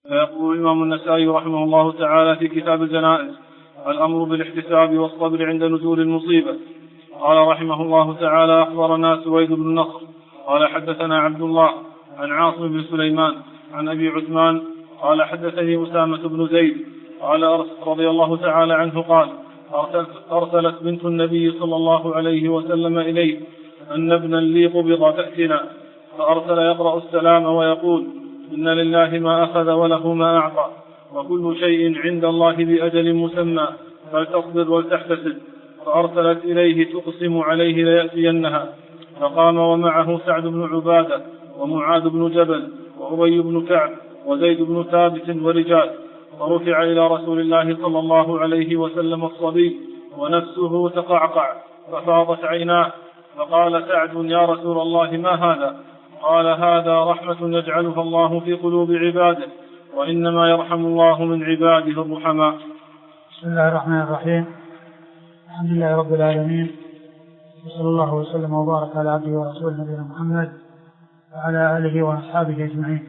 فيقول الإمام النسائي رحمه الله تعالى في كتاب الجنائز: الأمر بالاحتساب والصبر عند نزول المصيبة. قال رحمه الله تعالى: أخبرنا سويد بن النصر قال حدثنا عبد الله عن عاصم بن سليمان عن أبي عثمان قال حدثني أسامة بن زيد قال رضي الله تعالى عنه قال: أرسلت بنت النبي صلى الله عليه وسلم إليه أن ابنا لي قبض تأتنا، فأرسل يقرأ السلام ويقول: إن لله ما أخذ وله ما أعطى، وكل شيء عند الله بأجل مسمى، فلتصبر ولتحتسب. فأرسلت إليه تقسم عليه ليأتينها، فقام ومعه سعد بن عبادة ومعاذ بن جبل وأبي بن كعب وزيد بن ثابت ورجال، فرفع إلى رسول الله صلى الله عليه وسلم الصبي ونفسه تقعقع ففاضت عيناه، فقال سعد: يا رسول الله ما هذا؟ قال: هذا رحمة يجعلها الله في قلوب عباده، وإنما يرحم الله من عباده الرحماء. بسم الله الرحمن الرحيم. الحمد لله رب العالمين، وصلى الله وسلم وبارك على عبده ورسوله نبينا محمد وعلى آله وأصحابه أجمعين.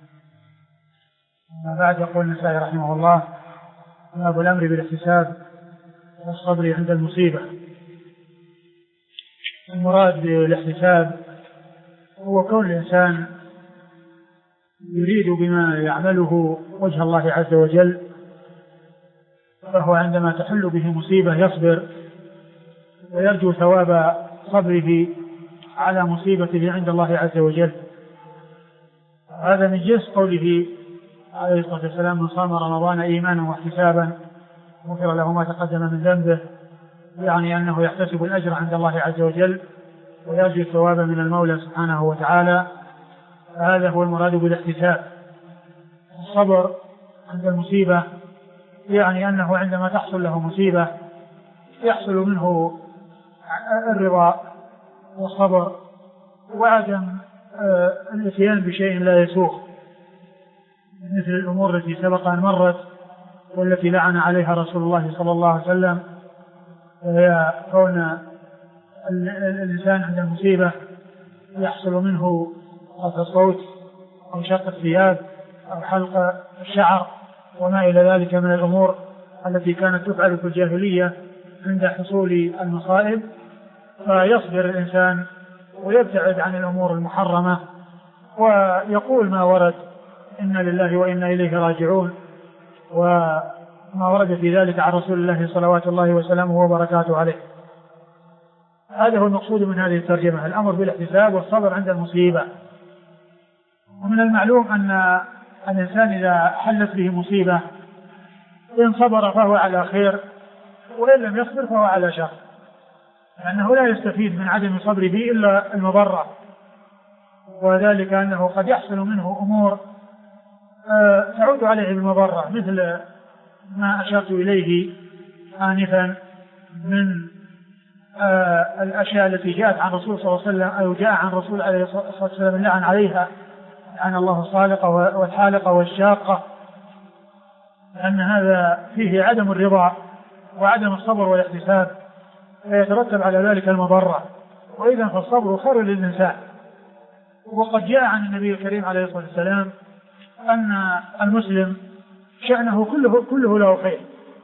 بعد يقول النسائي رحمه الله: باب الأمر بالاحتساب والصبر عند المصيبة. المراد بالاحتساب هو كون الإنسان يريد بما يعمله وجه الله عز وجل، فهو عندما تحل به مصيبة يصبر ويرجو ثواب صبره على مصيبته عند الله عز وجل. هذا من جنس قوله عليه الصلاة والسلام: من صام رمضان إيمانا واحتسابا غفر له ما تقدم من ذنبه، يعني أنه يحتسب الأجر عند الله عز وجل ويرجو الثواب من المولى سبحانه وتعالى. هذا هو المراد بالاحتساب. الصبر عند المصيبة يعني أنه عندما تحصل له مصيبة يحصل منه الرضا والصبر وعدم الاتيان بشيء لا يسوغ، مثل الأمور التي سبق أن مرت والتي لعن عليها رسول الله صلى الله عليه وسلم، وهي كون الإنسان عند المصيبة يحصل منه قطع الصوت أو شق الثياب أو حلق الشعر وما إلى ذلك من الأمور التي كانت تفعل في الجاهلية عند حصول المصائب. فيصبر الإنسان ويبتعد عن الأمور المحرمة ويقول ما ورد: إنا لله وإنا إليه راجعون، وما ورد في ذلك عن رسول الله صلوات الله وسلامه وبركاته عليه. هذا هو المقصود من هذه الترجمة: الأمر بالاحتساب والصبر عند المصيبة. ومن المعلوم أن الإنسان إذا حلت به مصيبة إن صبر فهو على خير، وإن لم يصبر فهو على شر، لأنه لا يستفيد من عدم صبره إلا المضرة، وذلك أنه قد يحصل منه أمور تعود عليه بالمضرة، مثل ما أشرت إليه آنفا من الأشياء التي جاءت عن رسول صلى الله عليه وسلم أو جاء عن رسول عليه الصلاة والسلام اللعن عليها، عن الله الصالقة والحالقة والشاقة، لأن هذا فيه عدم الرضا وعدم الصبر والاحتساب، فيترتب على ذلك المضرة. وإذا فالصبر خير للإنسان. وقد جاء عن النبي الكريم عليه الصلاة والسلام أن المسلم شأنه كله له خير،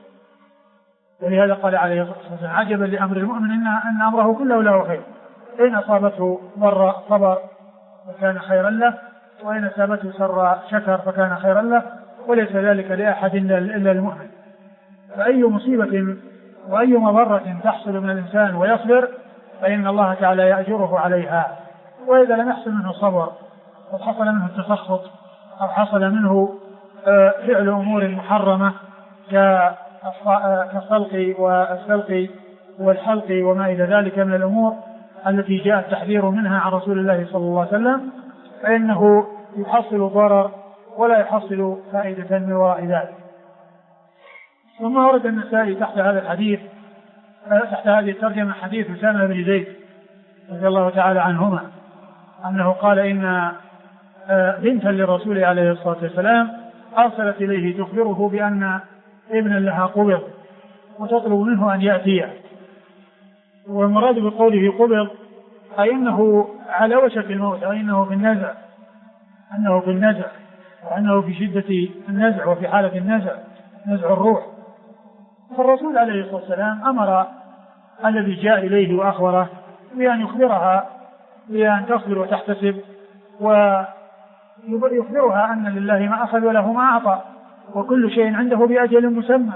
ولهذا قال عليه الصلاة والسلام: عجبا لأمر المؤمن أن أمره كله له خير، إن أصابته ضر صبر فكان خيرا له، وإن أصابته سر شكر فكان خيرا له، وليس ذلك لأحد إلا المؤمن. فأي مصيبة وأي مضرة تحصل من الإنسان ويصبر فإن الله تعالى يأجره عليها. وإذا لم يحصل منه صبر وحصل منه التسخط أو حصل منه فعل أمور محرمة كالصلق والسلق والحلق وما إلى ذلك من الأمور التي جاء التحذير منها عن رسول الله صلى الله عليه وسلم، فإنه يحصل ضرر ولا يحصل فائدة من وراء ذلك. ثم ورد النسائي تحت هذا الحديث تحت هذه الترجمة حديث أسامة بن زيد رضي الله تعالى عنهما أنه قال: إن بنتا للرسول عليه الصلاة والسلام أرسلت إليه تخبره بأن ابنا لها قبض وتطلب منه أن يأتيه. والمراد بقوله قبض أي أنه على وشك الموت، أي أنه في النزع، وأنه في شدة النزع وفي حالة النزع نزع الروح. فالرسول عليه الصلاة والسلام أمر الذي جاء إليه وأخبره بأن يخبرها بأن تصبر وتحتسب، ويخبرها أن لله ما أخذ وله ما أعطى وكل شيء عنده بأجل مسمى.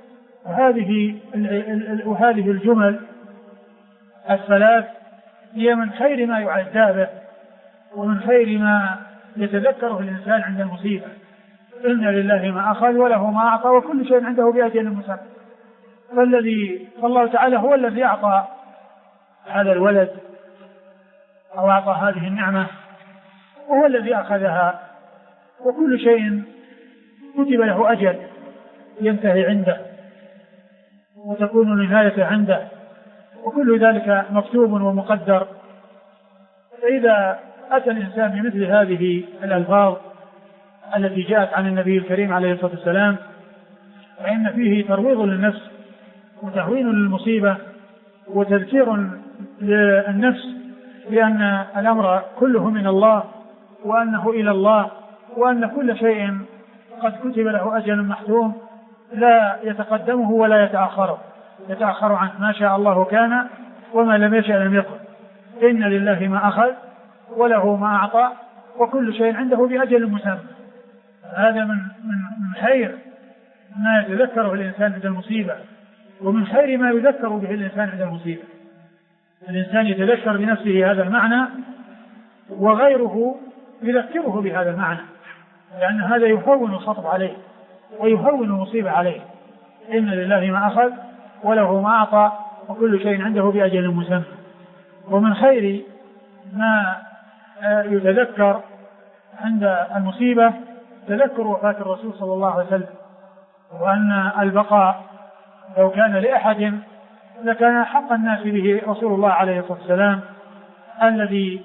وهذه الجمل الثلاث هي من خير ما يعزى به ومن خير ما يتذكره الإنسان عند المصيبة. إن لله ما أخذ وله ما أعطى وكل شيء عنده بأجل مسمى. فالله تعالى هو الذي أعطى هذا الولد أو أعطى هذه النعمة، وهو الذي أخذها، وكل شيء كتب له أجل ينتهي عنده وتكون نهاية عنده، وكل ذلك مكتوب ومقدر. فإذا أتى الإنسان بمثل هذه الألفاظ التي جاءت عن النبي الكريم عليه الصلاة والسلام فإن فيه ترويض للنفس وتهوين للمصيبة وتذكير للنفس بأن الأمر كله من الله وأنه إلى الله، وأن كل شيء قد كتب له أجل محتوم لا يتقدمه ولا يتأخر عنه. ما شاء الله كان وما لم يشأ لم يكن. إن لله ما أخذ وله ما أعطى وكل شيء عنده بأجل مسمى. هذا من خير ما يتذكره الإنسان عند المصيبة، ومن خير ما يذكر به الإنسان عند المصيبة. الإنسان يتذكر بنفسه هذا المعنى وغيره يذكره بهذا المعنى، لأن هذا يهون الخطب عليه ويهون المصيبة عليه. إن لله ما أخذ وله ما أعطى وكل شيء عنده بأجل مسمى. ومن خير ما يتذكر عند المصيبة تذكر وفاة الرسول صلى الله عليه وسلم، وأن البقاء لو كان لأحد لكان حق الناس به رسول الله عليه الصلاة والسلام الذي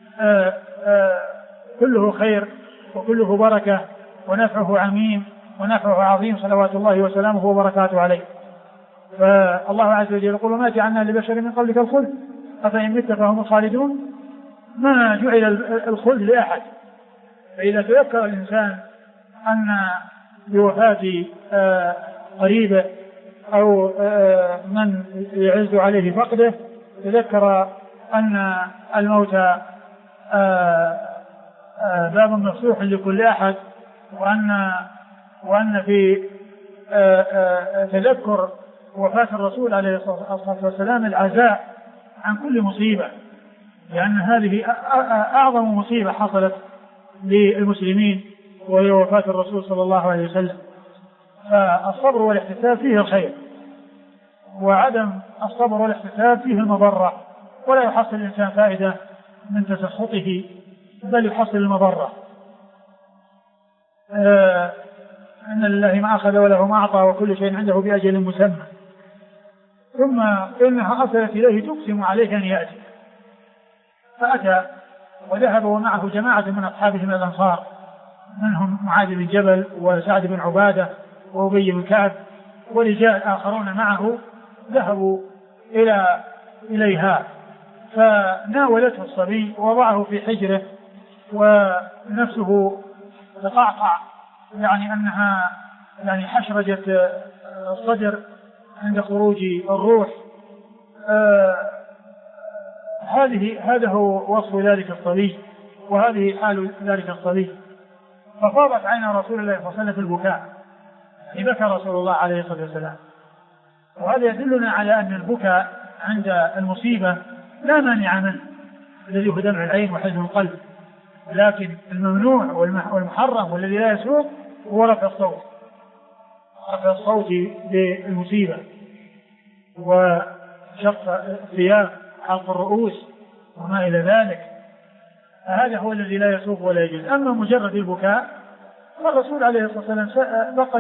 كله خير وكله بركة ونفعه عميم ونفعه عظيم صلوات الله وسلامه وبركاته عليه. فالله عز وجل يقول: ما جعلنا لبشر من قبلك الخلد أفإن مت فهم الخالدون. ما جعل الخلد لأحد. فإذا تذكر الإنسان أن بوفاة قريبه أو من يعز عليه فقده تذكر أن الموت باب مفتوح لكل أحد، وأن في تذكر وفاة الرسول عليه الصلاة والسلام العزاء عن كل مصيبة، لأن هذه أعظم مصيبة حصلت للمسلمين وهي وفاة الرسول صلى الله عليه وسلم. فالصبر والاحتساب فيه الخير، وعدم الصبر والاحتساب فيه المضرة، ولا يحصل الإنسان فائدة من تسخطه بل يحصل المضرة. إن لله ما أخذ وله ما أعطى وكل شيء عنده بأجل مسمى. ثم إنها أرسلت إليه تقسم عليه أن يأتي، فأتى وذهب ومعه جماعة من أصحابه من الأنصار، منهم معاذ بن جبل وسعد بن عبادة وأبي بن كعب ورجال آخرون معه، ذهبوا إليها فناولته الصبي ووضعه في حجره ونفسه تقعقع، يعني أنها حشرجة الصدر عند خروج الروح. هذا هو وصف ذلك الصبي وهذه حال ذلك الصبي. ففاضت عين رسول الله صلى الله عليه وسلم في البكاء، بكى رسول الله عليه الصلاة والسلام. وهذا يدلنا على أن البكاء عند المصيبة لا مانع منه، الذي هو دمع العين وحزن القلب، لكن الممنوع والمحرم والذي لا يسوق هو رفع الصوت بالمصيبة وشق الثياب، حلق الرؤوس وما إلى ذلك. هذا هو الذي لا يسوق ولا يجوز. أما مجرد البكاء فالرسول عليه الصلاة والسلام قد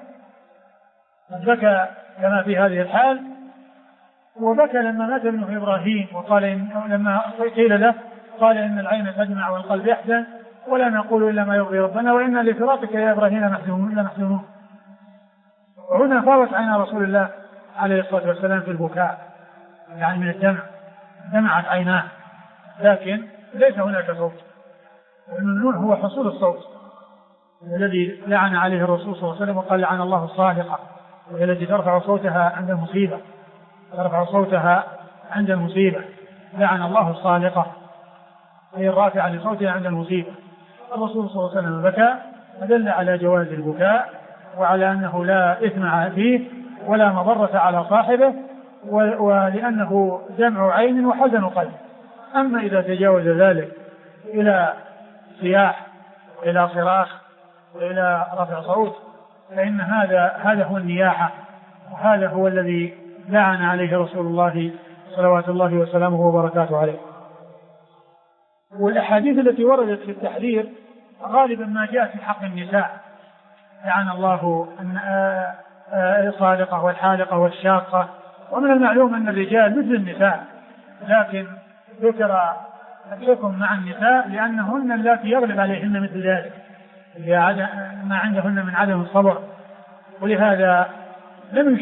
بكى كما في هذه الحال، وبكى لما مات ابنه إبراهيم، وقال لما قيل له قال: إن العين تدمع والقلب يحزن ولا نقول إلا ما يرضي ربنا وإنا لفراقك يا إبراهيم لمحزونون. وهنا فاضت عين رسول الله عليه الصلاة والسلام في البكاء، يعني من الدمع، دمعت عيناه، لكن ليس هناك صوت. الممنوع هو حصول الصوت، الذي لعن عليه الرسول صلى الله عليه وسلم وقال لعن الله الصالقة، وهي التي ترفع صوتها عند المصيبة، ترفع صوتها عند المصيبة. لعن الله الصالقة هي الرافعة لصوتها عند المصيبة. الرسول صلى الله عليه وسلم بكى، فدل على جواز البكاء وعلى أنه لا إثم فيه ولا مضرة على صاحبه، ولأنه دمع عين وحزن قلب. أما إذا تجاوز ذلك إلى صياح وإلى صراخ وإلى رفع صوت فإن هذا هو النياحة، وهذا هو الذي لعن عليه رسول الله صلوات الله وسلامه وبركاته عليه. والأحاديث التي وردت في التحذير غالبا ما جاءت في حق النساء، لعن الله الصادقة والحالقة والشاقة. ومن المعلوم أن الرجال مثل النساء، لكن ذكر الحكم مع النساء لأنهن اللاتي يغلب عليهن مثل ذلك، ما عندهن من عدم الصبر، ولهذا لم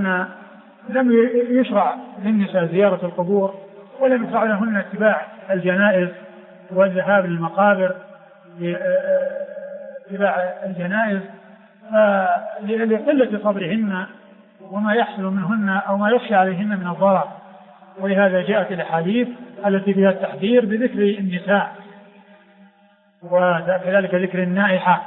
يشرع للنساء زيارة القبور، ولم يشرع لهن اتباع الجنائز والذهاب للمقابر اتباع الجنائز لقلة صبرهن وما يحصل منهن أو ما يخشى عليهن من الضرر. ولهذا جاءت الأحاديث التي فيها التحذير بذكر النساء، وكذلك ذكر النائحة،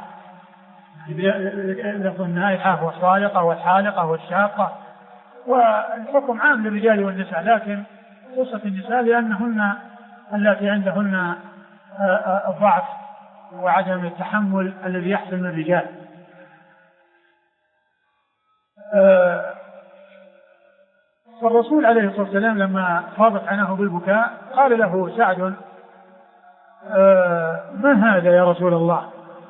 ذكر النائحة والصالقة والحالقة والشاقة. والحكم عام للرجال والنساء، لكن خصوصا النساء لأنهن التي عندهن الضعف وعدم التحمل الذي يحصل من الرجال. فالرسول عليه الصلاة والسلام لما فاضت عيناه بالبكاء قال له سعد: ما هذا يا رسول الله؟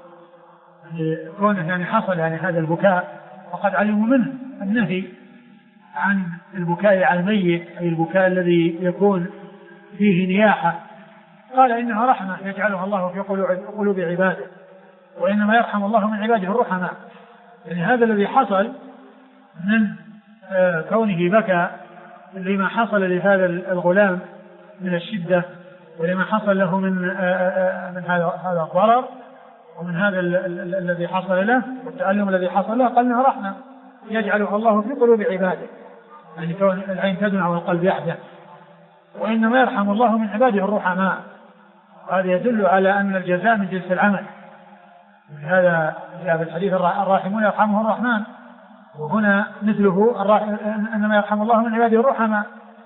كونه حصل هذا البكاء وقد علموا منه النهي عن البكاء على الميت، أي البكاء الذي يكون فيه نياحة. قال: إنها رحمة يجعلها الله في قلوب عباده، وإنما يرحم الله من عباده الرحماء. يعني هذا الذي حصل من كونه بكى لما حصل لهذا الغلام من الشدة، ولما حصل له من هذا الضرر ومن هذا الذي حصل له والتألم الذي حصل له، قال إنها رحمة يجعلها الله في قلوب عباده، يعني كون العين تدمع والقلب يحزن. وإنما يرحم الله من عباده الرحماء، هذا يدل على أن الجزاء من جنس العمل. هذا جاء في الحديث: الراحمون يرحمهم الرحمن. وهنا مثله: إنما يرحم الله من عباده الرحماء،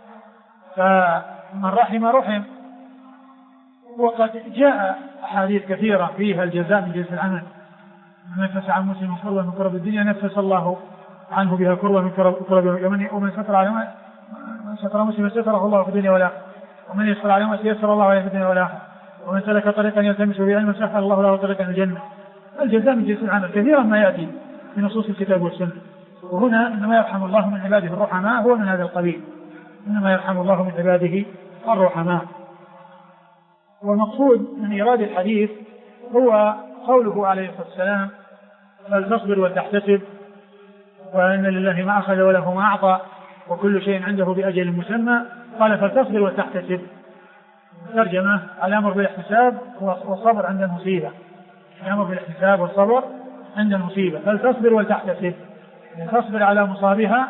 فمن رحم رحم. وقد جاء أحاديث كثيرة فيها الجزاء من جنس العمل: من نفس عن مسلم كربة من كرب الدنيا نفس الله عنه بها كربة من كرب يوم. ومن ستر مسلم ستره الله في الدنيا والآخرة، ومن يسر عليه يسر الله عليه في الدنيا والآخرة، ومن سلك طريقا يلتمس به علما سهل الله له طريقا الجنة. الجزاء من جنس العمل كثيرا ما يأتي في نصوص الكتاب والسنة. وهنا إنما يرحم الله من عباده الرحماء هو من هذا القبيل، إنما يرحم الله من عباده الرحماء. والمقصود من إيراد الحديث هو قوله عليه الصلاة والسلام: فلتصبر وتحتسب، وأن لله ما أخذ وله ما أعطى، وكل شيء عنده بأجل مسمى. قال: فلتصبر وتحتسب. ترجمة: الأمر بالاحتساب والصبر عند المصيبة. الأمر بالاحتساب والصبر عند المصيبة. فلتصبر وتحتسب، يعني تصبر على مصابها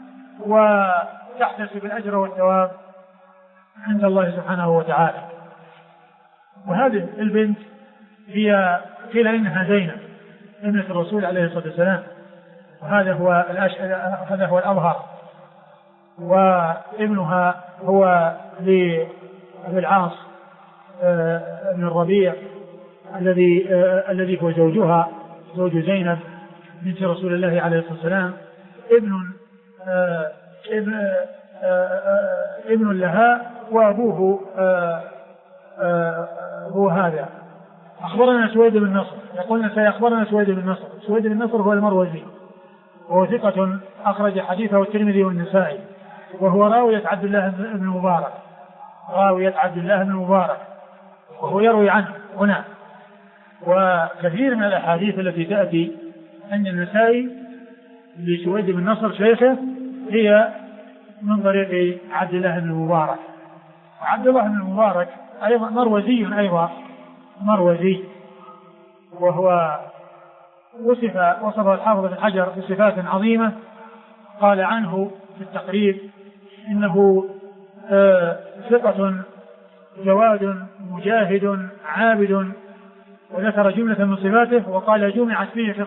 وتحتسب الأجر والثواب عند الله سبحانه وتعالى. وهذه البنت هي قيل إنها زينب ابنة الرسول عليه الصلاة والسلام، وهذا هو الأظهر. وابنها هو لأبي العاص ابن الربيع الذي هو زوجها، زوج زينب بنت رسول الله عليه الصلاة والسلام، ابن لها، وأبوه هو هذا. أخبرنا سويد بن نصر، يقولنا سيخبرنا سويد بن نصر. سويد بن نصر هو المروزي، وهو ثقة أخرج حديثه الترمذي والنسائي، وهو راوية عبد الله بن مبارك، راوية عبد الله بن مبارك، وهو يروي عنه هنا. وكثير من الأحاديث التي تأتي عند النسائي لسويد بن نصر شيخه هي من طريق عبد الله بن مبارك. وعبد الله بن مبارك أيضا مروزي، أيضا مروزي، وهو وصفه الحافظ بن حجر بصفات عظيمة. قال عنه في التقريب إنه ثقة جواد مجاهد عابد، وذكر جملة من صفاته وقال جمعت فيه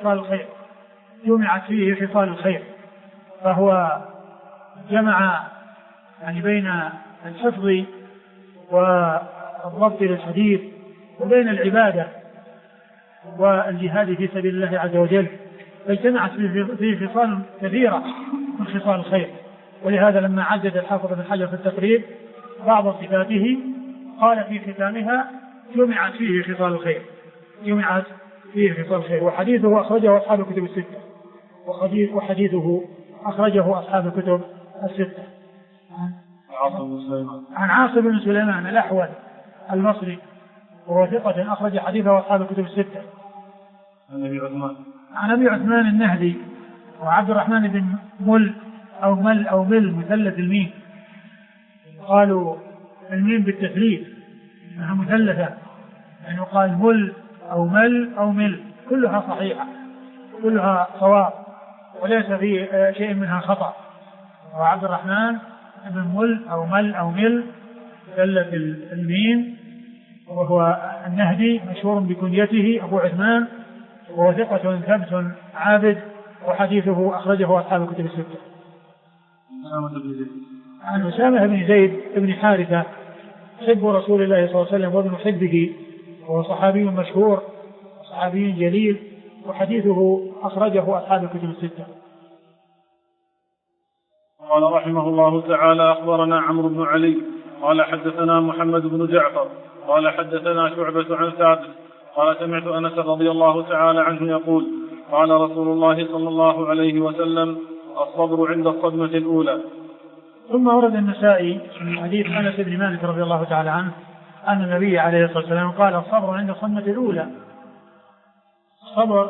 خصال الخير. فهو جمع يعني بين الحفظ والضبط للحديث وبين العبادة والجهاد في سبيل الله عز وجل، فاجتمعت فيه خصال كثيرة من خصال الخير. ولهذا لما عدد الحافظ بن حجر في التقريب بعض صفاته قال في ختامها جمعت فيه خصال الخير. وحديثه أخرجه أصحاب الكتب الستة، عن عاصم بن سليمان الأحول المصري وهو ثقة أخرج حديثه أصحاب الكتب الستة. عن أبي عثمان النهدي وعبد الرحمن بن مل مثلث الميم، قالوا الميم بالتثليث انها مثلثة، يعني قال مل أو مل أو مل، كلها صحيحة كلها صواب وليس في شيء منها خطأ. وعبد الرحمن بن مل أو مل مثلث الميم، وهو النهدي مشهور بكنيته أبو عثمان، وهو ثقة ثبت عابد، وحديثه أخرجه أصحاب الكتب الستة. عن أسامة بن زيد بن حارثة حب رسول الله صلى الله عليه وسلم وابن حبه، وهو صحابي مشهور صحابي جليل، وحديثه أخرجه أصحاب الكتب الستة. قال رحمه الله تعالى أخبرنا عمرو بن علي قال حدثنا محمد بن جعفر قال حدثنا شعبة عن ثابت قال سمعت أنس رضي الله تعالى عنه يقول قال رسول الله صلى الله عليه وسلم الصبر عند الصدمة الأولى. ثم ورد النسائي من حديث أنس بن مالك رضي الله تعالى عنه أن النبي عليه الصلاة والسلام قال الصبر عند الصدمة الأولى. الصبر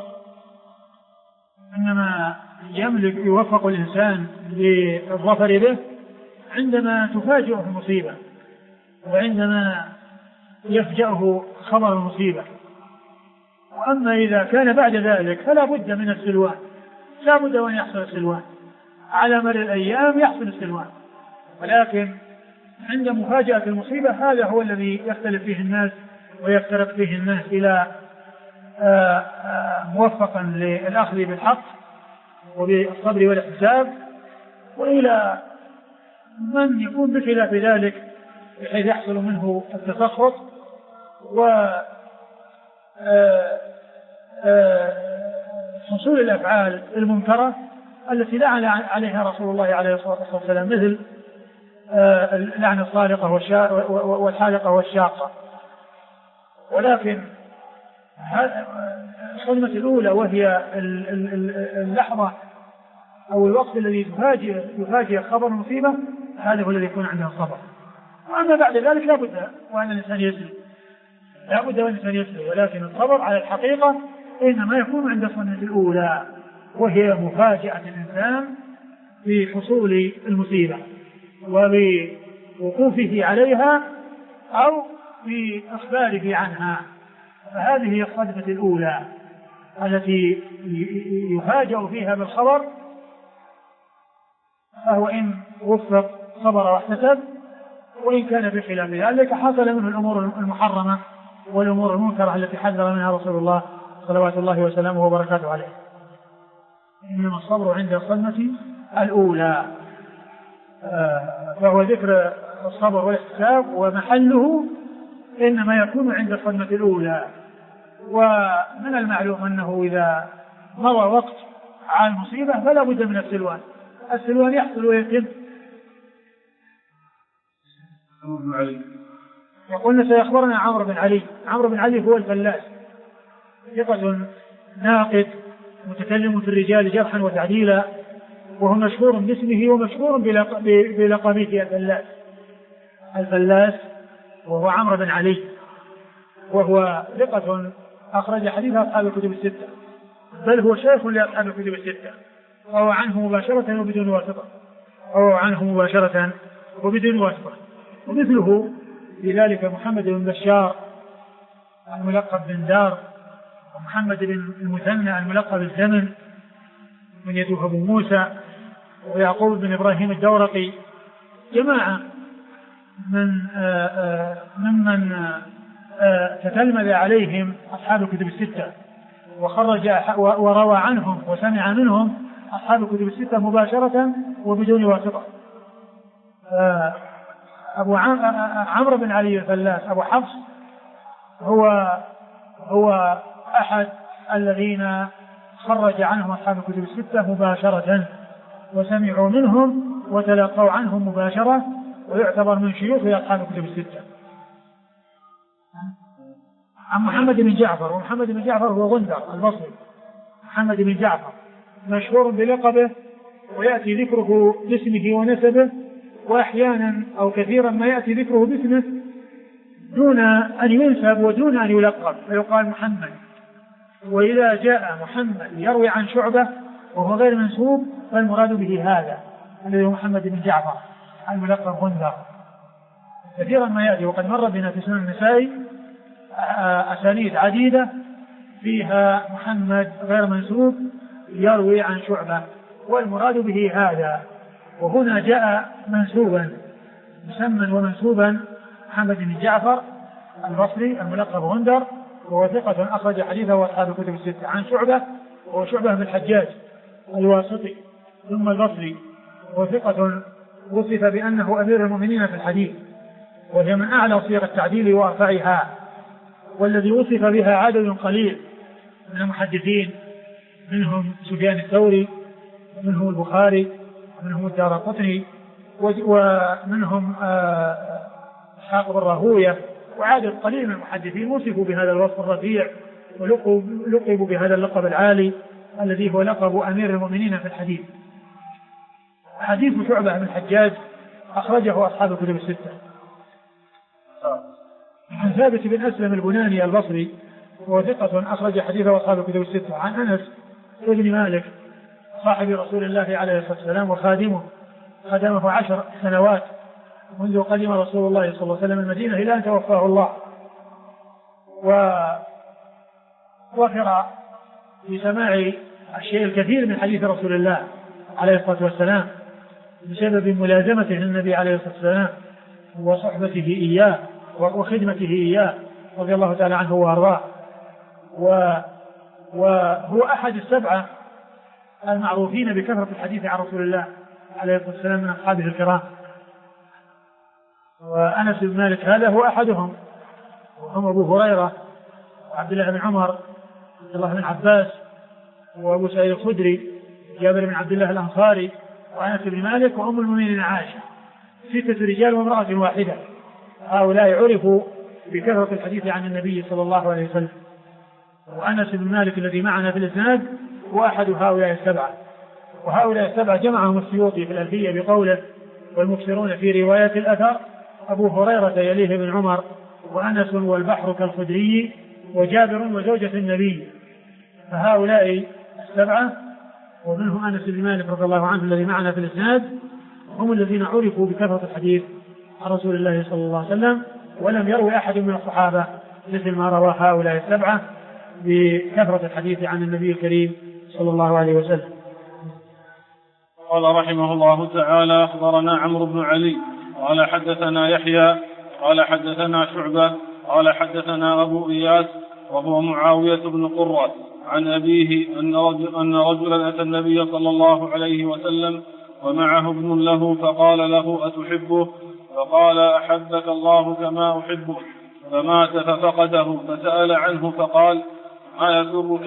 إنما يوفق الإنسان للظفر به عندما تفاجئه المصيبة، وعندما يفجأه خبر المصيبة. وأما إذا كان بعد ذلك فلا بد من السلوان، لا بد أن يحصل السلوان، على مر الأيام يحصل السلوان، ولكن عند مفاجأة المصيبة هذا هو الذي يختلف فيه الناس ويفترق فيه الناس إلى موفقا للأخذ بالحق وبالصبر والاحتساب، وإلى من يكون بخلاف ذلك بحيث يحصل منه التسخط وحصول الأفعال المنكرة التي لعن عليها رسول الله عليه الصلاة والسلام، مثل لعن الصالقة والحالقة والشاقة. ولكن الصدمة الأولى وهي اللحظة أو الوقت الذي يفاجئ خبر المصيبة، هذا هو الذي يكون عنده الصبر. وأما بعد ذلك لا بد وأن الإنسان يسلم، ولكن الصبر على الحقيقة إنما يكون عند الصدمة الأولى، وهي مفاجأة الإنسان بحصول المصيبة وبوقوفه عليها أو بإخباره عنها. فهذه هي الصدمة الأولى التي يفاجأ فيها بالخبر، فهو إن وفق صبر واحتسب، وإن كان بخلاف ذلك حصل منه الأمور المحرمة والأمور المنكرة التي حذر منها رسول الله صلوات الله وسلامه وبركاته عليه. إنما الصبر عند الصدمة الأولى، فهو ذكر الصبر والاحتساب ومحله إنما يكون عند الصدمة الأولى. ومن المعلوم أنه إذا مضى وقت على المصيبة فلا بد من السلوان يحصل ويتم. وقلنا سيخبرنا عمرو بن علي هو الفلاس، ثقة ناقد متكلم في الرجال جرحا وتعديلا، وهو مشهور باسمه ومشهور بلقبه الفلاس، وهو عمرو بن علي، وهو ثقة أخرج حديث أصحاب الكتب الستة، بل هو شيخ لأصحاب الكتب الستة، وهو عنه مباشرة وبدون واسطة. ومثله لذلك محمد بن بشار الملقب بن دار ومحمد بن المثنى الملقب بالزمن من يده أبو موسى، ويعقوب بن إبراهيم الدورقي، جماعة ممن تتلمذ عليهم أصحاب الكتب الستة وخرج وروى عنهم وسمع منهم أصحاب الكتب الستة مباشرة وبدون واسطة. أبو عمرو بن علي الفلاس أبو حفص هو أحد الذين خرج عنهم أصحاب الكتب الستة مباشرة وسمعوا منهم وتلقوا عنهم مباشرة، ويعتبر من شيوخ أصحاب الكتب الستة. عن محمد بن جعفر، ومحمد بن جعفر هو غندر البصري. محمد بن جعفر مشهور بلقبه، ويأتي ذكره باسمه ونسبه، وأحيانا أو كثيرا ما يأتي ذكره باسمه دون أن ينسب ودون أن يلقب، فيقال محمد. وإذا جاء محمد يروي عن شعبة وهو غير منسوب فالمراد به هذا الذي هو محمد بن جعفر الملقب غندر. كثيرا ما يأتي، وقد مر بنا في سنن النسائي أسانيد عديدة فيها محمد غير منسوب يروي عن شعبة، والمراد به هذا. وهنا جاء منسوبا مسمى ومنسوبا محمد بن جعفر البصري الملقب غندر، وهو ثقة أخرج حديثه أصحاب الكتب الستة. عن شعبة، وهو شعبة بن الحجاج الواسطي ثم البصري، وهو ثقة وصف بأنه أمير المؤمنين في الحديث، وهي من أعلى صيغ التعديل وأرفعها، والذي وصف بها عدد قليل من المحدثين، منهم سفيان الثوري، ومنهم البخاري، ومنهم الدارقطني، ومنهم إسحاق بن راهويه، وعدد قليل من المحدثين وصفوا بهذا الوصف الرفيع ولقبوا بهذا اللقب العالي الذي هو لقب أمير المؤمنين في الحديث. حديث شعبة بن الحجاج أخرجه أصحاب الكتب الستة. عن ثابت بن أسلم البناني البصري، وهو ثقة أخرج حديثه أصحاب الكتب الستة. عن أنس بن مالك صاحب رسول الله عليه الصلاة والسلام وخادمه، خدمه 10 سنوات منذ قدم رسول الله صلى الله عليه وسلم المدينة إلى أن توفاه الله، ووفر بسماع الشيء الكثير من حديث رسول الله عليه الصلاة والسلام بسبب ملازمته للنبي عليه الصلاة والسلام وصحبته إياه وخدمته إياه رضي الله تعالى عنه وأرضاه. وهو أحد السبعة المعروفين بكثرة الحديث عن رسول الله عليه الصلاة والسلام من أصحابه الكرام. وأنس بن مالك هذا هو أحدهم، وهم أبو هريرة وعبد الله بن عمر عبد الله بن عباس وأبو سعيد الخدري جابر بن عبد الله الأنصاري وأنس بن مالك وأم المؤمنين عائشة، 6 رجال وامرأة واحدة. هؤلاء عرفوا بكثرة الحديث عن النبي صلى الله عليه وسلم. وأنس بن مالك الذي معنا في الإسناد هو أحد هؤلاء السبعة. وهؤلاء السبعة جمعهم السيوطي في الألفية بقوله: والمكثرون في رواية الأثر أبو هريرة يليه بن عمر، وأنس والبحر كالخدري، وجابر وزوجة النبي. فهؤلاء السبعة ومنهم أنس بن مالك رضي الله عنه الذي معنا في الإسناد هم الذين عرفوا بكثرة الحديث عن رسول الله صلى الله عليه وسلم، ولم يروي أحد من الصحابة مثل ما روى هؤلاء السبعة بكثرة الحديث عن النبي الكريم صلى الله عليه وسلم. قال رحمه الله تعالى: أخبرنا عمرو بن علي قال حدثنا يحيى قال حدثنا شعبة قال حدثنا أبو إياس وهو معاوية بن قرة عن أبيه أن رجلا أتى النبي صلى الله عليه وسلم ومعه ابن له فقال له: أتحبه؟ فقال: أحبك الله كما أحبه. فمات ففقده فسأل عنه فقال: ما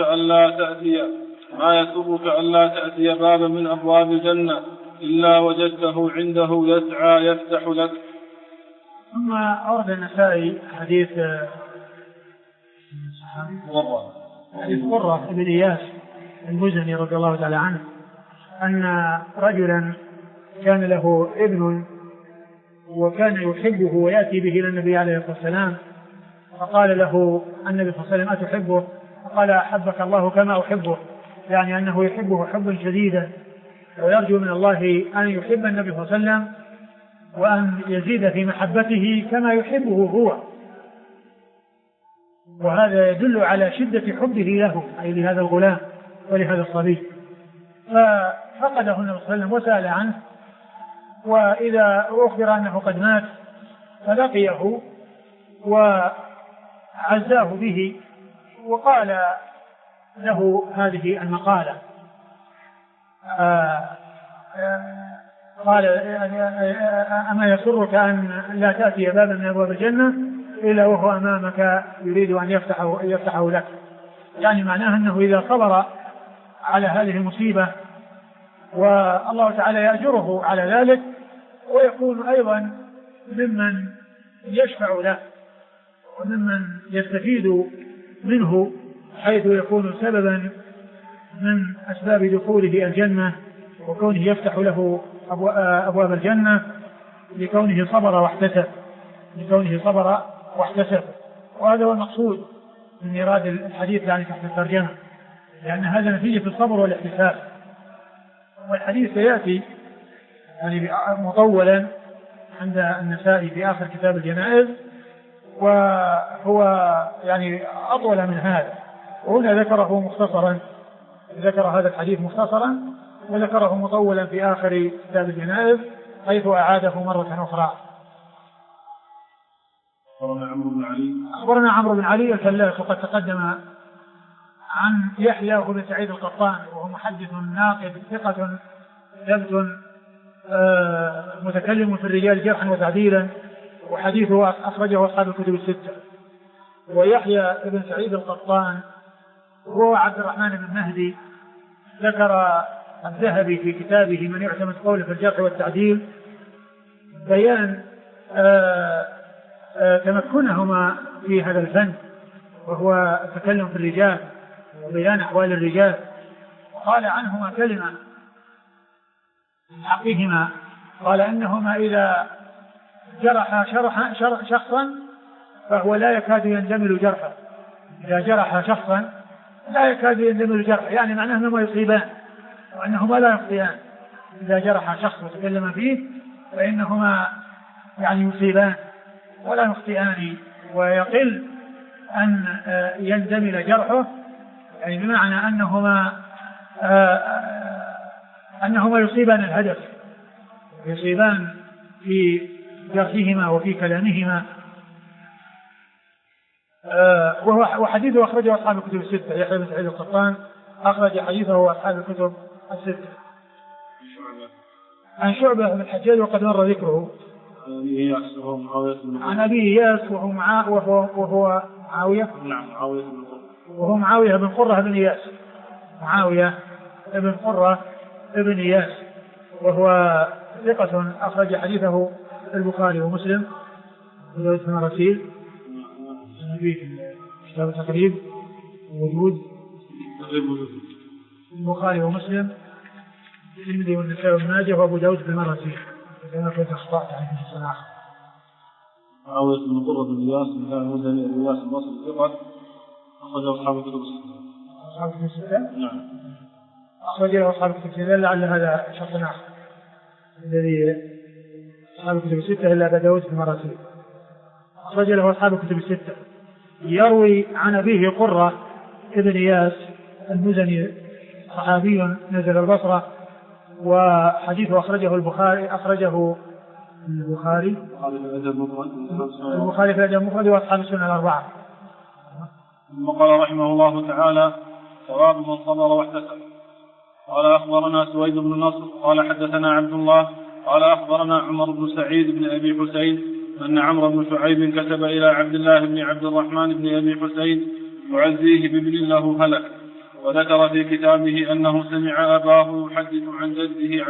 يسرك ألا تأتي بابا من أبواب الجنة إلا وجدته عنده يسعى يفتح لك. ثم أورد النسائي حديث قرة بن إياس المزني رضي الله تعالى عنه أن رجلا كان له ابن وكان يحبه ويأتي به إلى النبي عليه الصلاة والسلام، فقال له النبي صلى الله عليه وسلم: أتحبه؟ فقال: أحبك الله كما أحبه، يعني أنه يحبه حبا شديدا ويرجو من الله أن يحب النبي صلى الله عليه وسلم وأن يزيد في محبته كما يحبه هو. وهذا يدل على شدة حبه له أي لهذا الغلام ولهذا الصبي، ففقده النبي صلى الله عليه وسلم وسأل عنه، وإذا أخبر أنه قد مات فلقيه وعزاه به وقال له هذه المقالة، قال أما يسرك أن لا تأتي بابا من أبواب الجنة إلا وهو أمامك يريد أن يفتحه لك، يعني معناه أنه إذا صبر على هذه المصيبة والله تعالى يأجره على ذلك ويكون أيضا ممن يشفع له وممن يستفيد منه، حيث يكون سببا من أسباب دخوله الجنة وكونه يفتح له أبواب الجنة لكونه صبر واحتسب. وهذا هو المقصود من إيراد الحديث يعني تحت الترجمة، لأن هذا نتيجة الصبر والاحتساب. والحديث سيأتي يعني مطولا عند النسائي في آخر كتاب الجنائز، وهو يعني أطول من هذا، وهنا ذكره مختصرا، ذكر هذا الحديث مختصرا وذكره مطولا في آخر كتاب الجنائز حيث أعاده مرة أخرى. أخبرنا عمرو بن علي الفلاس، وقد تقدم عن يحيى بن سعيد القطان، وهو محدث ناقد ثقة ثبت متكلم في الرجال جرحا وتعديلا، وحديثه أخرجه أصحاب الكتب الستة. ويحيى بن سعيد القطان هو عبد الرحمن بن مهدي، ذكر الذهبي في كتابه من يعتمد قوله في الجرح والتعديل بيان تمكنهما في هذا الفن، وهو التكلم في الرجال وبيان أحوال الرجال. وقال عنهما كلمة من حقهما، قال أنهما إذا جرح شخصا فهو لا يكاد يندمل جرحه، إذا جرح شخصا لا يكاد يندمل جرحه، يعني معناه أنهما يصيبان وأنهما لا يخطئان. إذا جرح شخص وتكلم فيه فإنهما يعني يصيبان ولا يخطئان، ويقل أن يندمل جرحه، يعني بمعنى أنهما يصيبان الهدف، يصيبان في جرحهما وفي كلامهما. وحديثه أخرجه أصحاب الكتب الستة. يحيى بن سعيد القطان أخرج حديثه وأصحاب الكتب الستة. عن شعبة بن الحجاج وقد مر ذكره. عن أبي إياس وهو معاوية بن قرة بن إياس، معاوية بن قرة بن إياس، وهو ثقة أخرج حديثه البخاري ومسلم وداود بن مراسيل في كتاب التقريب وجود البخاري ومسلم الترمذي والنسائي وابن ماجه وابو داود بن مراسيل. كما كنت اخطات عليه في السنه. معاوية بن قرة بن إياس من كان مدني إياس البصري ثقة أخرجه أصحاب الكتب الستة. أصحاب الكتب الستة؟ نعم. أخرجه أصحاب الكتب الستة، لعل هذا شرط آخر الذي أصحاب الكتب الستة إلا أبا داود بن مراسيل. أخرج له أصحاب الكتب الستة. يروي عن أبيه قرة ابن إياس المزني صحابي نزل البصرة، وحديثه أخرجه البخاري في الأدب المفرد وأصحاب السنة الأربعة. ثم قال رحمه الله تعالى: ثواب من صبر واحتسب. قال أخبرنا سويد بن نصر قال حدثنا عبد الله قال أخبرنا عمر بن سعيد بن أبي حسين أن عمرو بن شعيب كتب إلى عبد الله بن عبد الرحمن بن أبي حسين يعزيه بابن له هلك، وذكر في كتابه أنه سمع أباه يحدث عن جده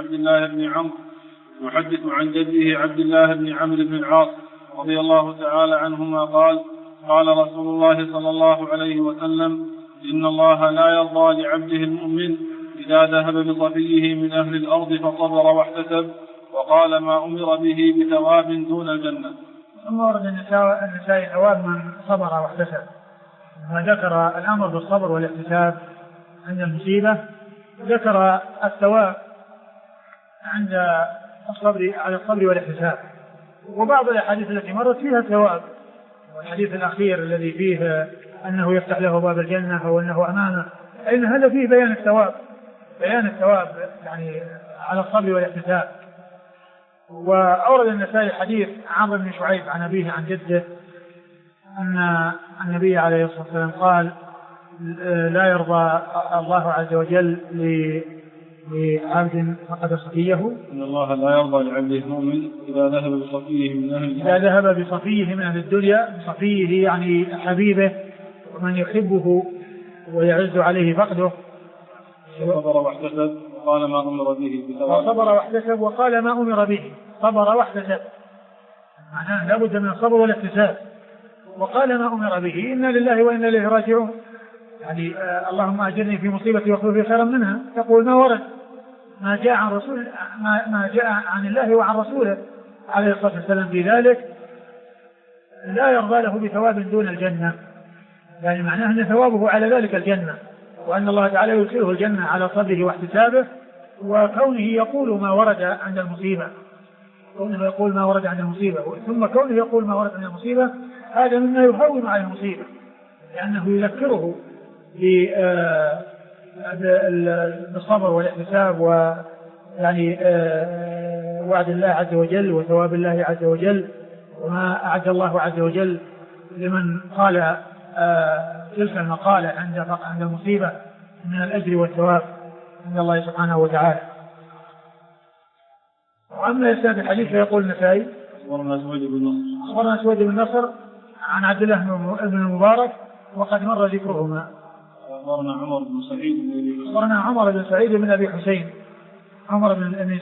عبد الله بن عمرو بن العاص رضي الله تعالى عنهما قال رسول الله صلى الله عليه وسلم: إن الله لا يرضى لعبده المؤمن إذا ذهب بصفيه من أهل الأرض فصبر واحتسب، وقال ما أمر به بثواب دون الجنة. ثم ورد النسائي ثواب من صبر واحتسب، ذكر الأمر بالصبر والاحتساب عند المصيبة، ذكر الثواب عند الصبر على الصبر والاحتساب. وبعض الأحاديث التي مرت فيها الثواب، والحديث الأخير الذي فيه أنه يفتح له باب الجنة أو أنه أمامه، أين هذا فيه بيان الثواب، بيان الثواب يعني على الصبر والاحتساب. وأورد النسائي حديث عمرو بن شعيب عن أبيه عن جده أن النبي عليه الصلاة والسلام قال لا يرضى الله عز وجل لعبد فقد صفيه، إن الله لا يرضى لعبده المؤمن إذا ذهب بصفيه من أهل الدنيا، إذا ذهب بصفيه من أهل الدنيا، بصفيه يعني حبيبه ومن يحبه ويعز عليه فقده، صبر واحتسب وقال ما أمر به، صبر واحتسب وقال ما أمر به، صبر واحتسب معناه لابد من الصبر والاحتساب، وقال ما أمر به إنا لله وإنا إليه راجعون، يعني اللهم أجرني في مصيبتي واخلف لي خيرا منها، يقول ما ورد ما جاء عن رسول ما جاء عن الله وعن رسوله عليه الصلاة والسلام بذلك لا يرضى له بثواب دون الجنة، يعني معناه أن ثوابه على ذلك الجنة، وأن الله تعالى يدخله الجنة على صبره واحتسابه، وكونه يقول ما ورد عند المصيبة، كونه يقول ما ورد عند المصيبة، ثم كونه يقول ما ورد عند المصيبة هذا مما يهون على المصيبة، لأنه يذكره بالصبر والاحتساب ويعني وعد الله عز وجل وثواب الله عز وجل، وما أعد الله عز وجل لمن قال تلك المقالة عند المصيبة من الأجر والثواب عند الله سبحانه وتعالى. وأما إسناد الحديث فيقول النسائي أخبرنا سويد بن نصر عن عبد الله بن المبارك وقد مر ذكرهما. أخبرنا عمر بن سعيد بن أبي حسين، عمر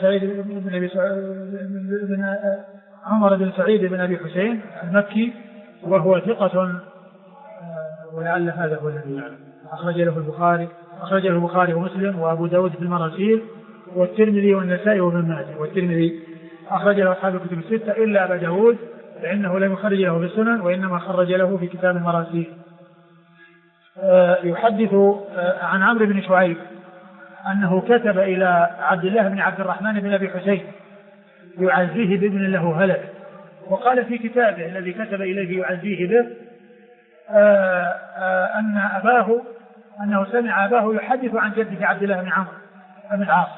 بن سعيد بن أبي حسين المكي، وهو ثقة، ولعل هذا هو الذي أخرج له البخاري ومسلم وأبو داود في المراسيل والترمذي والنسائي وابن ماجه، والترمذي أخرج له أصحاب الكتب الستة إلا أبا داود فإنه لم يخرج له في السنن وإنما خرج له في كتاب المراسيل. يحدث عن عمرو بن شعيب أنه كتب إلى عبد الله بن عبد الرحمن بن أبي حسين يعزيه بابن له هلك، وقال في كتابه الذي كتب إليه يعزيه به أنه سمع أباه يحدث عن جده عبد الله بن عمرو بن العاص،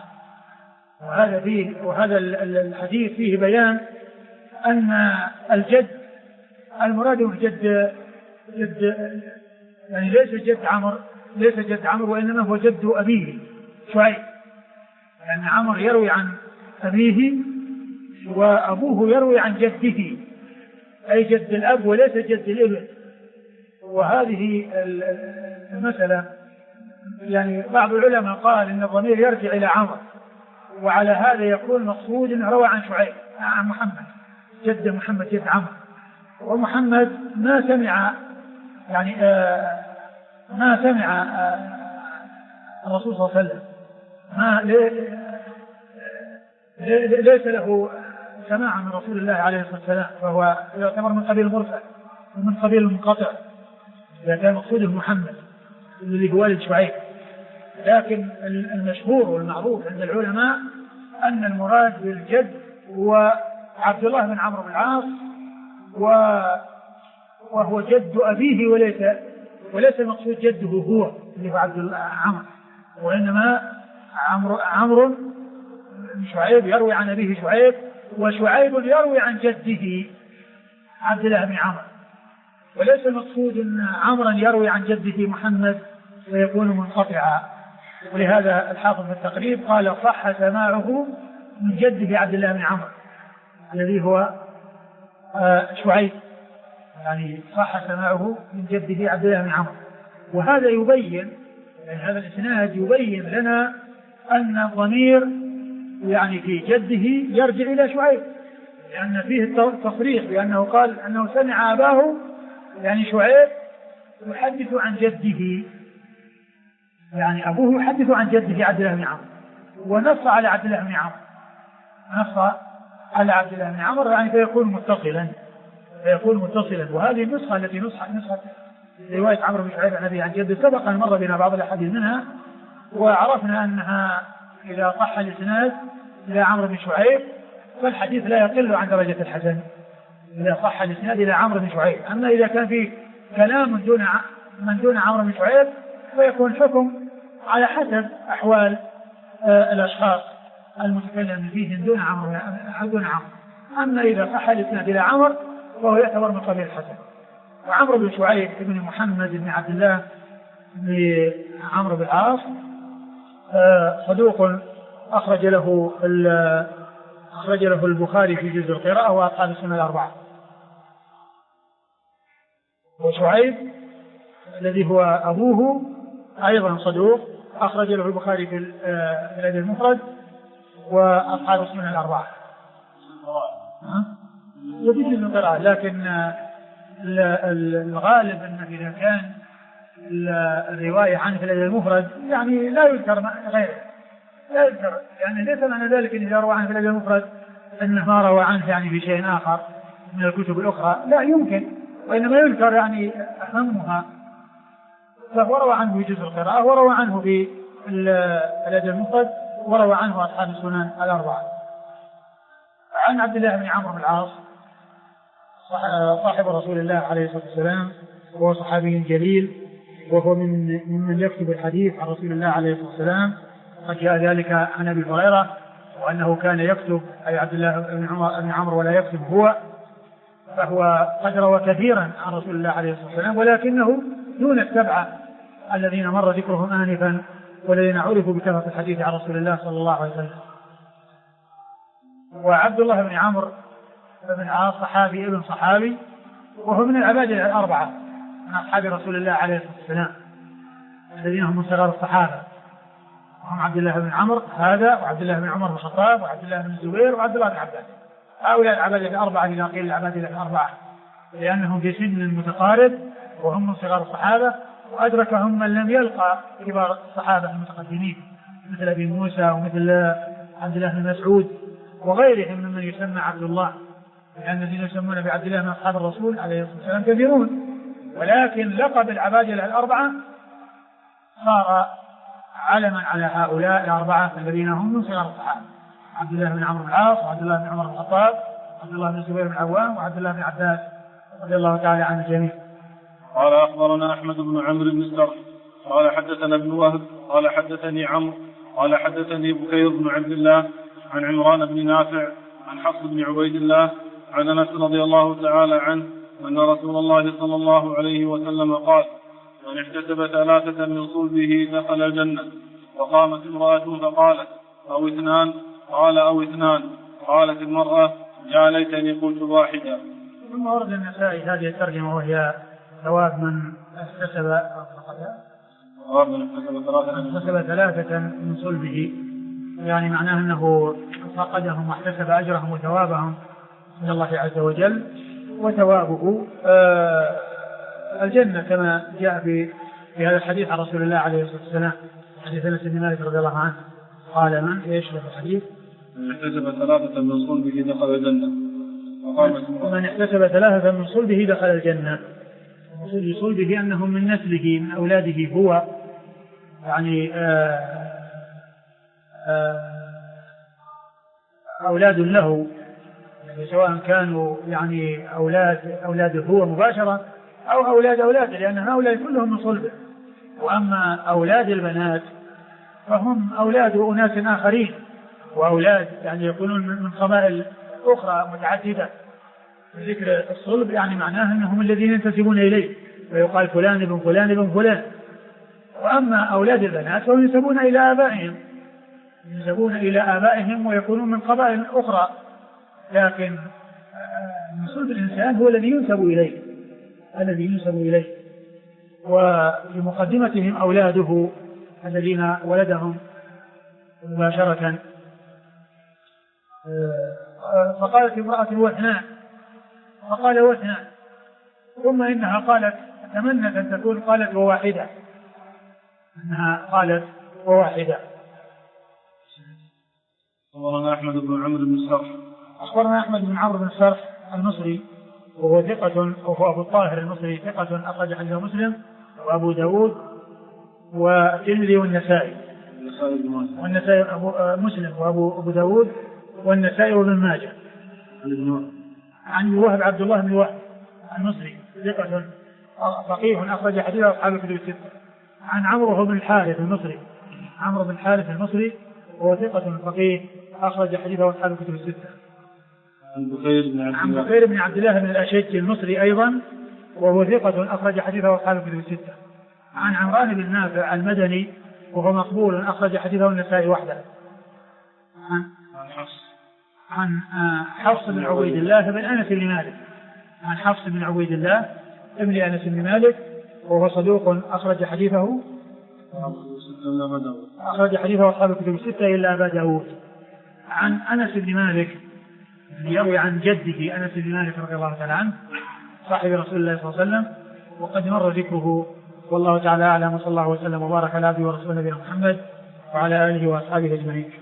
وهذا الحديث فيه بيان أن الجد المراد بالجد يعني ليس جد عمرو وإنما هو جد أبيه شعيب، لأن عمرو يروي عن أبيه وأبوه يروي عن جده أي جد الأب وليس جد الابن. وهذه المسألة يعني بعض العلماء قال إن الضمير يرجع إلى عمرو، وعلى هذا يكون مقصود روى عن شعيب عن محمد جد محمد جد عمرو، ومحمد ما سمع الرسول صلى الله عليه وسلم، ليس له سماع من رسول الله عليه الصلاة والسلام، فهو يعتبر من قبيل المرسل ومن قبيل المنقطع إذا كان مقصوده محمد الذي هو والد شعيب. لكن المشهور والمعروف عند العلماء أن المراد بالجد هو عبد الله بن عمرو بن العاص، وهو جد أبيه وليس المقصود جده هو اللي هو عبد عمرو، وإنما عمرو بن شعيب يروي عن أبيه شعيب، وشعيب يروي عن جده عبد الله بن عمرو، وليس المقصود أن عمرا يروي عن جده محمد ويكون منقطعا. ولهذا الحافظ في التقريب قال صح سماعه من جده عبد الله بن عمرو الذي هو شعيب، يعني صح سماعه من جده عبد الله بن عمرو. وهذا يبين، يعني هذا الإسناد يبين لنا أن الضمير يعني في جده يرجع إلى شعيب، لأن فيه التصريح بأنه قال أنه سمع أباه يعني شعيب يحدث عن جده، يعني أبوه يحدث عن جده عبد الله بن عمرو، ونص على عبد الله بن عمرو، نص على عبد الله بن عمرو، يعني فيكون متصلا. وهذه النسخة التي نسخة رواية عمرو بن شعيب عن أبيه عن جده سبق أن مر بنا بعض الأحاديث منها، وعرفنا أنها إذا صح الإسناد إلى عمرو بن شعيب فالحديث لا يقل عن درجة الحسن إذا صح الإسناد إلى عمرو بن شعيب. أما إذا كان فيه كلام من دون عمرو بن شعيب فيكون الحكم على حسب أحوال الأشخاص المتكلم فيه دون عمرو. أما إذا صح الإسناد إلى عمرو فهو يعتبر من قبيل الحسن. وعمرو بن شعيب بن محمد بن عبد الله بن عمرو بن العاص صدوق أخرج له البخاري في جزء القراءة وأصحاب السنة الأربعة. وشعيب الذي هو أبوه أيضا صدوق أخرج له البخاري في الأدب المفرد وأصحاب السنة الأربعة. وفي جزء القراءة، لكن الغالب أنه إذا كان الرواية عنه في الأدب المفرد يعني لا يذكر غيره، لا يذكر، يعني ليس معنى ذلك أن إذا روى عنه في الأدب المفرد أنه ما روى عنه يعني في شيء آخر من الكتب الأخرى، لا يمكن، وإنما يذكر يعني أهمها. فهو روى عنه في جزء القراءة وروى عنه في الأدب المفرد وروى عنه أصحاب السنن الأربعة. عن عبد الله بن عمرو بن العاص صاحب رسول الله عليه الصلاة والسلام، وهو صحابي جليل، وهو ممن يكتب الحديث عن رسول الله عليه الصلاة والسلام. قد جاء ذلك عن أبي هريرة وأنه كان يكتب، أي عبد الله بن عمرو، ولا يكتب هو، فهو قد روى كثيرا عن رسول الله عليه الصلاة والسلام، ولكنه دون السبعة الذين مر ذكرهم آنفا والذين عرفوا بكثرة الحديث عن رسول الله صلى الله عليه وسلم. وعبد الله بن عمرو بن العاص صحابي ابن صحابي، وهو من العباد الأربعة من أصحاب رسول الله عليه الصلاة والسلام الذين هم من صغار الصحابة، وهم عبد الله بن عمرو هذا، وعبد الله بن عمر بن الخطاب، وعبد الله بن الزبير، وعبد الله بن عباس. هؤلاء العباد الأربعة إذا قيل العباد الأربعة لأنهم في سن متقارب وهم من صغار الصحابة، وأدركهم من لم يلقى كبار الصحابة المتقدمين مثل أبي موسى ومثل عبد الله بن مسعود وغيرهم ممن يسمى عبد الله، لأن الذين يسمون بعبد الله من أصحاب الرسول عليه الصلاة والسلام كثيرون، ولكن لقب العباد الأربعة صار علما على هؤلاء الأربعة الذين هم من صغار الصحابة: عبد الله بن عمرو بن العاص، وعبد الله بن عمر بن الخطاب، وعبد الله بن الزبير بن العوام، وعبد الله بن عباس رضي الله تعالى عن الجميع. قال أخبرنا أحمد بن عمرو بن السرح قال حدثنا ابن وهب قال حدثني عمرو قال حدثني بكير بن عبد الله عن عمران بن نافع عن حفص بن عبيد الله عن أنس رضي الله تعالى عنه أن رسول الله صلى الله عليه وسلم قال: من احتسب 3 من صلبه دخل الجنة. وقامت امرأة فقالت: أو 2؟ قال: أو 2. قالت المرأة: يا ليتني قلت واحدا. ثم ورد النسائي هذه الترجمة وهي ثواب من احتسب 3 من صلبه، يعني معناه أنه فقدهم واحتسب أجرهم وثوابهم من الله عز وجل، وثوابه الجنة كما جاء في هذا الحديث عن رسول الله عليه الصلاة والسلام، حديث أنس بن مالك رضي الله عنه قال: من ايش الحديث؟ من احتسب 3 من صلبه دخل الجنة. ومن احتسب 3 من صلبه دخل الجنة. صلبه أنهم من نسله من أولاده هو، يعني أولاد له، سواء كانوا يعني أولاده هو مباشرة أو أولاد أولاده، لأن هؤلاء كلهم من صلبه. وأما أولاد البنات فهم أولاد أناس آخرين، وأولاد يعني يكونون من قبائل أخرى متعددة. ذكر الصلب يعني معناه أنهم الذين ينتسبون إليه، ويقال فلان ابن فلان ابن فلان. وأما أولاد البنات فهم ينسبون إلى آبائهم ويكونون من قبائل أخرى، لكن من صلب الإنسان هو الذي ينسب إليه. وفي مقدمتهم أولاده الذين ولدهم مباشرة. فقالت امرأة: و2. فقال: و2. ثم إنها قالت تمنت أن تكون قالت: وواحدة. إنها قالت: وواحدة. أخبرنا أحمد بن عمرو بن السرح. أخبرنا أحمد بن عمرو بن السرح المصري، وهو ثقة، وهو أبو الطاهر المصري ثقة أخرج حديثه مسلم وأبو داود والترمذي والنسائي مسلم وأبو داود والنسائي وابن ماجه. عن وهب عبد الله بن وهب المصري ثقة فقيه أخرج حديثه أصحاب الكتب الستة. عن عمرو بن الحارث المصري، عمرو بن الحارث المصري وهو ثقة فقيه أخرج حديثه أصحاب الكتب الستة. عن بكير بن عبد الله بن الأشج المصري أيضا وهو ثقة أخرج حديثه أصحاب الكتب الستة. عن عمران بن نافع المدني وهو مقبول أخرج حديثه النسائي وحده. عن حفص بن عبيد الله بن أنس بن مالك، عن حفص بن عبيد الله ابن أنس بن مالك وهو صدوق أخرج حديثه أصحاب الكتب الستة إلا أبا داود. عن أنس بن مالك يروي عن جده أنس بن مالك رضي الله تعالى عنه صاحب رسول الله صلى الله عليه وسلم وقد مر ذكره، والله تعالى أعلم، وصلى الله وسلم وبارك على عبده ورسوله نبينا محمد وعلى آله وأصحابه أجمعين.